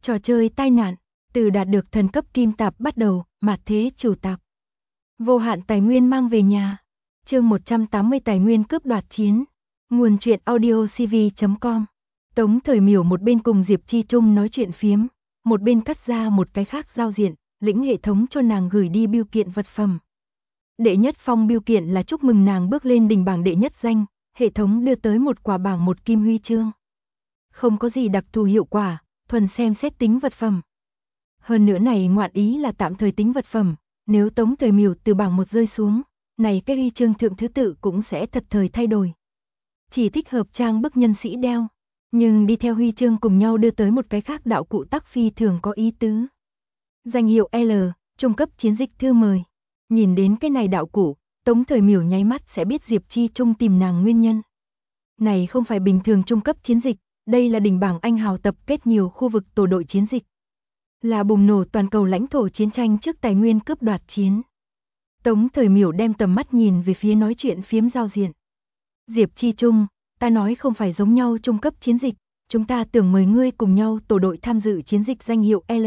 Trò chơi tai nạn, từ đạt được thần cấp kim tạp bắt đầu, mạt thế chủ tạp. Vô hạn tài nguyên mang về nhà. Chương 180 tài nguyên cướp đoạt chiến. Nguồn truyện audio cv.com. Tống Thời Miểu một bên cùng Diệp Chi Trung nói chuyện phiếm, một bên cắt ra một cái khác giao diện, lĩnh hệ thống cho nàng gửi đi bưu kiện vật phẩm. Đệ nhất phong bưu kiện là chúc mừng nàng bước lên đỉnh bảng đệ nhất danh, hệ thống đưa tới một quả bảng một kim huy chương. Không có gì đặc thù hiệu quả, thuần xem xét tính vật phẩm. Hơn nữa này ngoạn ý là tạm thời tính vật phẩm, nếu Tống Thời Miểu từ bảng 1 rơi xuống, này cái huy chương thượng thứ tự cũng sẽ thật thời thay đổi. Chỉ thích hợp trang bức nhân sĩ đeo, nhưng đi theo huy chương cùng nhau đưa tới một cái khác đạo cụ tắc phi thường có ý tứ. Danh hiệu L, trung cấp chiến dịch thư mời. Nhìn đến cái này đạo cụ, Tống Thời Miểu nháy mắt sẽ biết Diệp Chi Trung tìm nàng nguyên nhân. Này không phải bình thường trung cấp chiến dịch, đây là đỉnh bảng anh hào tập kết nhiều khu vực tổ đội chiến dịch. Là bùng nổ toàn cầu lãnh thổ chiến tranh trước tài nguyên cướp đoạt chiến. Tống Thời Miểu đem tầm mắt nhìn về phía nói chuyện phiếm giao diện. Diệp Chi Trung, ta nói không phải giống nhau trung cấp chiến dịch, chúng ta tưởng mời ngươi cùng nhau tổ đội tham dự chiến dịch danh hiệu L.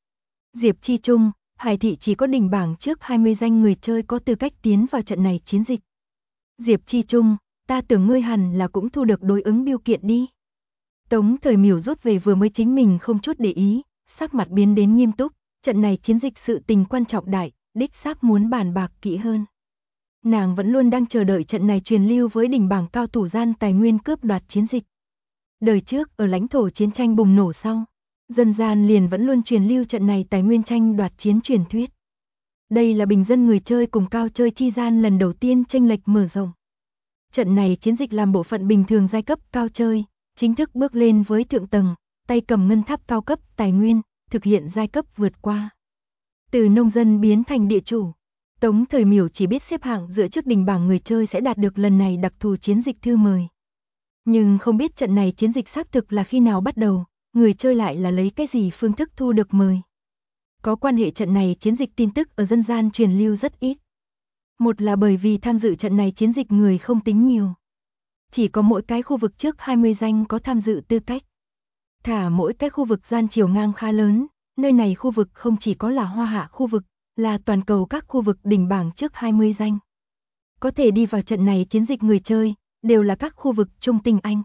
Diệp Chi Trung, Hải thị chỉ có đỉnh bảng trước 20 danh người chơi có tư cách tiến vào trận này chiến dịch. Diệp Chi Trung, ta tưởng ngươi hẳn là cũng thu được đối ứng bưu kiện đi. Tống Thời Miểu rút về vừa mới chính mình không chút để ý, sắc mặt biến đến nghiêm túc, trận này chiến dịch sự tình quan trọng đại, đích xác muốn bàn bạc kỹ hơn. Nàng vẫn luôn đang chờ đợi trận này truyền lưu với đỉnh bảng cao thủ gian tài nguyên cướp đoạt chiến dịch. Đời trước ở lãnh thổ chiến tranh bùng nổ sau, dân gian liền vẫn luôn truyền lưu trận này tài nguyên tranh đoạt chiến truyền thuyết. Đây là bình dân người chơi cùng cao chơi chi gian lần đầu tiên chênh lệch mở rộng. Trận này chiến dịch làm bộ phận bình thường giai cấp cao chơi, chính thức bước lên với thượng tầng, tay cầm ngân tháp cao cấp tài nguyên, thực hiện giai cấp vượt qua. Từ nông dân biến thành địa chủ, Tống Thời Miểu chỉ biết xếp hạng dựa trước đỉnh bảng người chơi sẽ đạt được lần này đặc thù chiến dịch thư mời. Nhưng không biết trận này chiến dịch xác thực là khi nào bắt đầu, người chơi lại là lấy cái gì phương thức thu được mời. Có quan hệ trận này chiến dịch tin tức ở dân gian truyền lưu rất ít. Một là bởi vì tham dự trận này chiến dịch người không tính nhiều. Chỉ có mỗi cái khu vực trước 20 danh có tham dự tư cách. Thả mỗi cái khu vực gian chiều ngang khá lớn, nơi này khu vực không chỉ có là Hoa Hạ khu vực, là toàn cầu các khu vực đỉnh bảng trước 20 danh. Có thể đi vào trận này chiến dịch người chơi, đều là các khu vực trung tinh Anh.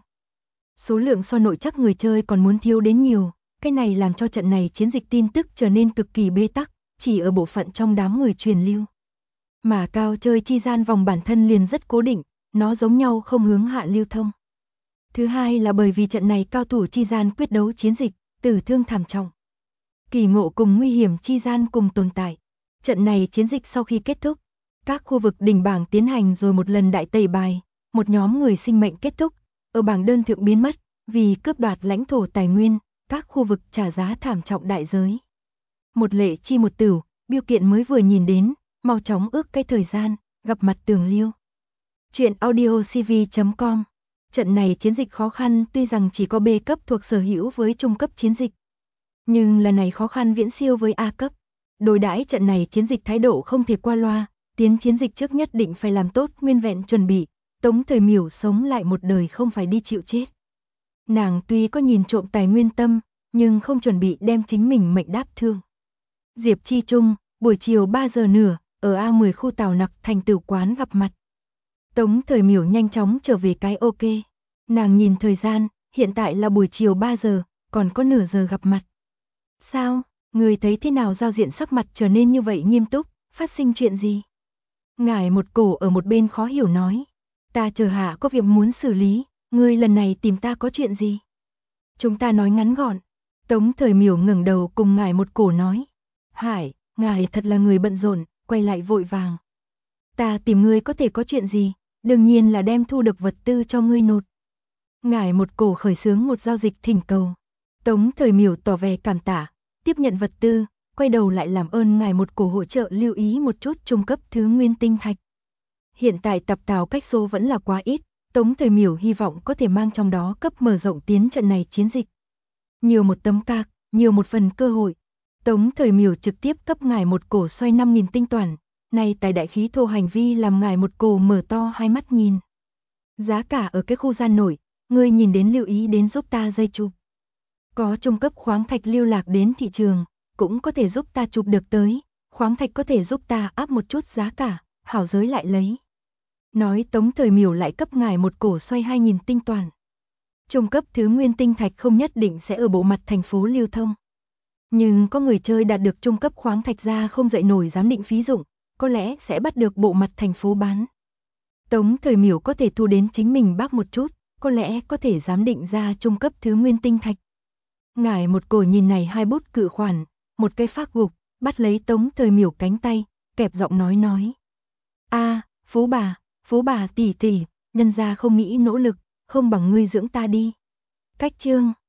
Số lượng so nội chắc người chơi còn muốn thiếu đến nhiều, cái này làm cho trận này chiến dịch tin tức trở nên cực kỳ bế tắc, chỉ ở bộ phận trong đám người truyền lưu. Mà cao chơi chi gian vòng bản thân liền rất cố định, nó giống nhau không hướng hạ lưu thông. Thứ hai là bởi vì trận này cao thủ chi gian quyết đấu chiến dịch, tử thương thảm trọng. Kỳ ngộ cùng nguy hiểm chi gian cùng tồn tại. Trận này chiến dịch sau khi kết thúc, các khu vực đỉnh bảng tiến hành rồi một lần đại tẩy bài, một nhóm người sinh mệnh kết thúc, ở bảng đơn thượng biến mất, vì cướp đoạt lãnh thổ tài nguyên, các khu vực trả giá thảm trọng đại giới. Một lệ chi một tửu, bưu kiện mới vừa nhìn đến, mau chóng ước cái thời gian, gặp mặt Tường Liêu. Chuyện audio cv.com. Trận này chiến dịch khó khăn tuy rằng chỉ có B cấp thuộc sở hữu với trung cấp chiến dịch. Nhưng lần này khó khăn viễn siêu với A cấp. Đối đãi trận này chiến dịch thái độ không thể qua loa, tiến chiến dịch trước nhất định phải làm tốt nguyên vẹn chuẩn bị. Tống Thời Miểu sống lại một đời không phải đi chịu chết. Nàng tuy có nhìn trộm tài nguyên tâm, nhưng không chuẩn bị đem chính mình mệnh đáp thương. Diệp Chi Trung, buổi chiều 3 giờ nửa, ở A10 khu Tào Nặc thành Tử quán gặp mặt. Tống Thời Miểu nhanh chóng trở về cái ok. Nàng nhìn thời gian, hiện tại là buổi chiều 3 giờ, còn có nửa giờ gặp mặt. Sao, người thấy thế nào giao diện sắc mặt trở nên như vậy nghiêm túc, phát sinh chuyện gì? Ngải một cổ ở một bên khó hiểu nói. Ta chờ hạ có việc muốn xử lý, ngươi lần này tìm ta có chuyện gì? Chúng ta nói ngắn gọn. Tống Thời Miểu ngẩng đầu cùng ngải một cổ nói. Hải, ngài thật là người bận rộn, quay lại vội vàng. Ta tìm ngươi có thể có chuyện gì, đương nhiên là đem thu được vật tư cho ngươi nộp. Ngải một cổ khởi xướng một giao dịch thỉnh cầu. Tống Thời Miểu tỏ vẻ cảm tạ, tiếp nhận vật tư, quay đầu lại làm ơn ngài một cổ hỗ trợ lưu ý một chút trung cấp thứ nguyên tinh thạch. Hiện tại tập tào cách số vẫn là quá ít, Tống Thời Miểu hy vọng có thể mang trong đó cấp mở rộng tiến trận này chiến dịch. Nhiều một tấm cạc, nhiều một phần cơ hội. Tống Thời Miểu trực tiếp cấp ngài một cổ xoay 5.000 tinh toàn, nay tài đại khí thô hành vi làm ngài một cổ mở to hai mắt nhìn. Giá cả ở cái khu gian nổi, ngươi nhìn đến lưu ý đến giúp ta dây chụp. Có trung cấp khoáng thạch lưu lạc đến thị trường, cũng có thể giúp ta chụp được tới, khoáng thạch có thể giúp ta áp một chút giá cả, hảo giới lại lấy. Nói Tống Thời Miểu lại cấp ngài một cổ xoay 2000 tinh toàn. Trung cấp thứ nguyên tinh thạch không nhất định sẽ ở bộ mặt thành phố lưu thông. Nhưng có người chơi đạt được trung cấp khoáng thạch ra không dậy nổi giám định phí dụng, có lẽ sẽ bắt được bộ mặt thành phố bán. Tống Thời Miểu có thể thu đến chính mình bác một chút, có lẽ có thể giám định ra trung cấp thứ nguyên tinh thạch. Ngài một cổ nhìn này hai bút cự khoản, một cây phác gục, bắt lấy Tống Thời Miểu cánh tay, kẹp giọng nói. Phú bà tỷ tỷ, nhân gia không nghĩ nỗ lực, không bằng ngươi dưỡng ta đi. Cách chương